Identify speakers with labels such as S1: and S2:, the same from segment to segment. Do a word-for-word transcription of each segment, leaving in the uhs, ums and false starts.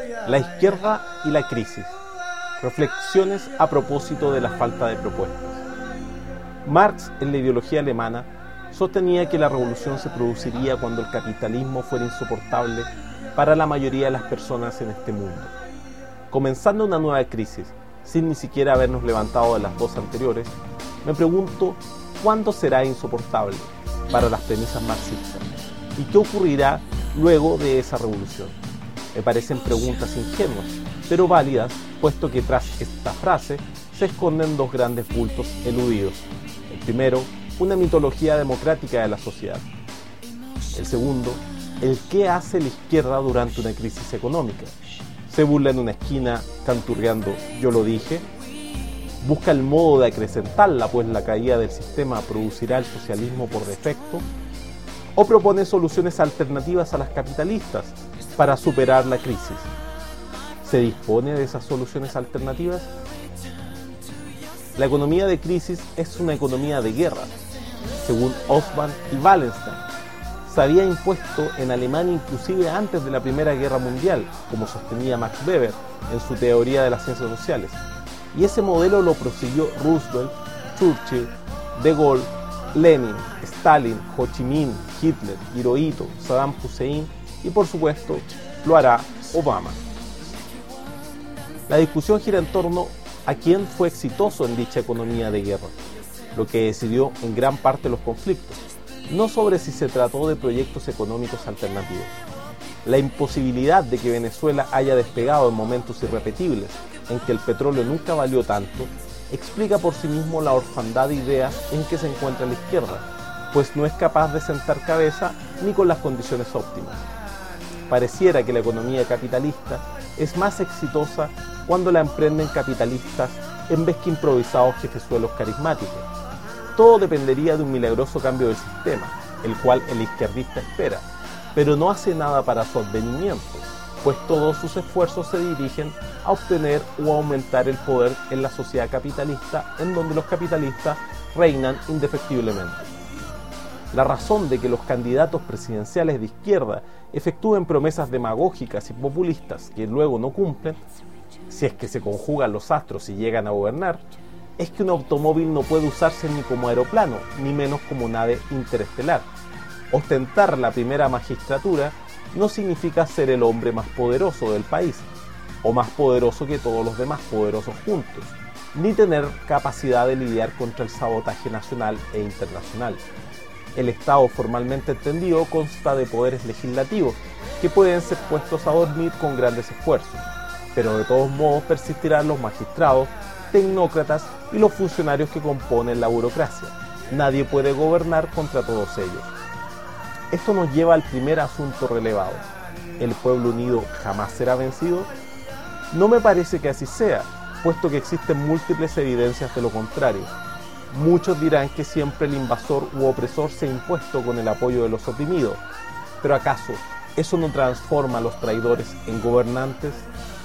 S1: La izquierda y la crisis. Reflexiones a propósito de la falta de propuestas. Marx, en la ideología alemana, sostenía que la revolución se produciría cuando el capitalismo fuera insoportable para la mayoría de las personas en este mundo. Comenzando una nueva crisis, sin ni siquiera habernos levantado de las dos anteriores, me pregunto cuándo será insoportable para las premisas marxistas y qué ocurrirá luego de esa revolución. Me parecen preguntas ingenuas, pero válidas, puesto que tras esta frase se esconden dos grandes bultos eludidos. El primero, una mitología democrática de la sociedad. El segundo, el qué hace la izquierda durante una crisis económica. ¿Se burla en una esquina canturreando "yo lo dije"? ¿Busca el modo de acrecentarla, pues la caída del sistema producirá el socialismo por defecto? ¿O propone soluciones alternativas a las capitalistas para superar la crisis? ¿Se dispone de esas soluciones alternativas? La economía de crisis es una economía de guerra, según Hobsbawm y Wallenstein. Se había impuesto en Alemania inclusive antes de la Primera Guerra Mundial, como sostenía Max Weber en su teoría de las ciencias sociales. Y ese modelo lo prosiguió Roosevelt, Churchill, De Gaulle, Lenin, Stalin, Ho Chi Minh, Hitler, Hirohito, Saddam Hussein y por supuesto lo hará Obama. La discusión gira en torno a quién fue exitoso en dicha economía de guerra, lo que decidió en gran parte los conflictos, no sobre si se trató de proyectos económicos alternativos. La imposibilidad de que Venezuela haya despegado en momentos irrepetibles en que el petróleo nunca valió tanto, explica por sí mismo la orfandad de ideas en que se encuentra la izquierda, pues no es capaz de sentar cabeza ni con las condiciones óptimas. Pareciera que la economía capitalista es más exitosa cuando la emprenden capitalistas en vez que improvisados jefezuelos carismáticos. Todo dependería de un milagroso cambio del sistema, el cual el izquierdista espera, pero no hace nada para su advenimiento, pues todos sus esfuerzos se dirigen a obtener o aumentar el poder en la sociedad capitalista, en donde los capitalistas reinan indefectiblemente. La razón de que los candidatos presidenciales de izquierda efectúen promesas demagógicas y populistas que luego no cumplen, si es que se conjugan los astros y llegan a gobernar, es que un automóvil no puede usarse ni como aeroplano, ni menos como nave interestelar. Ostentar la primera magistratura no significa ser el hombre más poderoso del país, o más poderoso que todos los demás poderosos juntos, ni tener capacidad de lidiar contra el sabotaje nacional e internacional. El Estado formalmente entendido consta de poderes legislativos que pueden ser puestos a dormir con grandes esfuerzos, pero de todos modos persistirán los magistrados, tecnócratas y los funcionarios que componen la burocracia. Nadie puede gobernar contra todos ellos. Esto nos lleva al primer asunto relevado. ¿El pueblo unido jamás será vencido? No me parece que así sea, puesto que existen múltiples evidencias de lo contrario. Muchos dirán que siempre el invasor u opresor se ha impuesto con el apoyo de los oprimidos, pero ¿acaso eso no transforma a los traidores en gobernantes?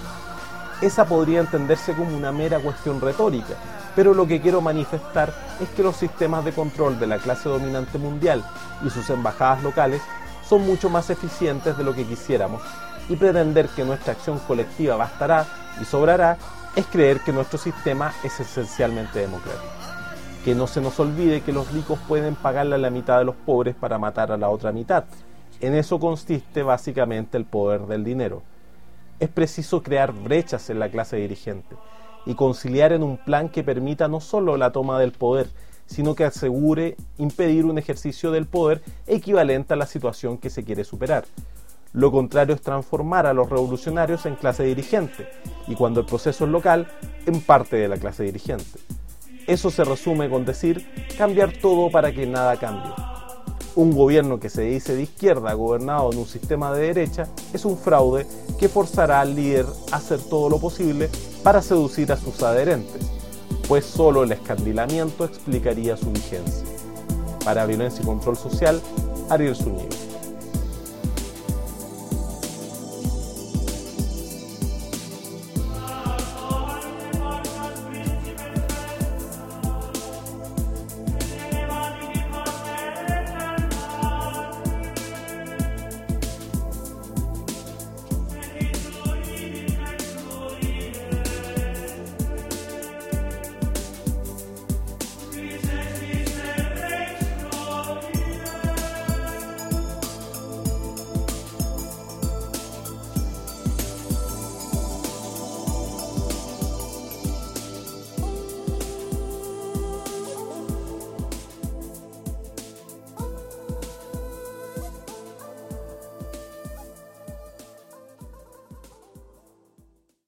S1: Esa podría entenderse como una mera cuestión retórica, pero lo que quiero manifestar es que los sistemas de control de la clase dominante mundial y sus embajadas locales son mucho más eficientes de lo que quisiéramos, y pretender que nuestra acción colectiva bastará y sobrará es creer que nuestro sistema es esencialmente democrático. Que no se nos olvide que los ricos pueden pagarle a la mitad de los pobres para matar a la otra mitad. En eso consiste básicamente el poder del dinero. Es preciso crear brechas en la clase dirigente y conciliar en un plan que permita no solo la toma del poder, sino que asegure impedir un ejercicio del poder equivalente a la situación que se quiere superar. Lo contrario es transformar a los revolucionarios en clase dirigente, y cuando el proceso es local, en parte de la clase dirigente. Eso se resume con decir cambiar todo para que nada cambie. Un gobierno que se dice de izquierda gobernado en un sistema de derecha es un fraude que forzará al líder a hacer todo lo posible para seducir a sus adherentes, pues solo el escandilamiento explicaría su vigencia. Para Violencia y Control Social, Ariel Zúñiga.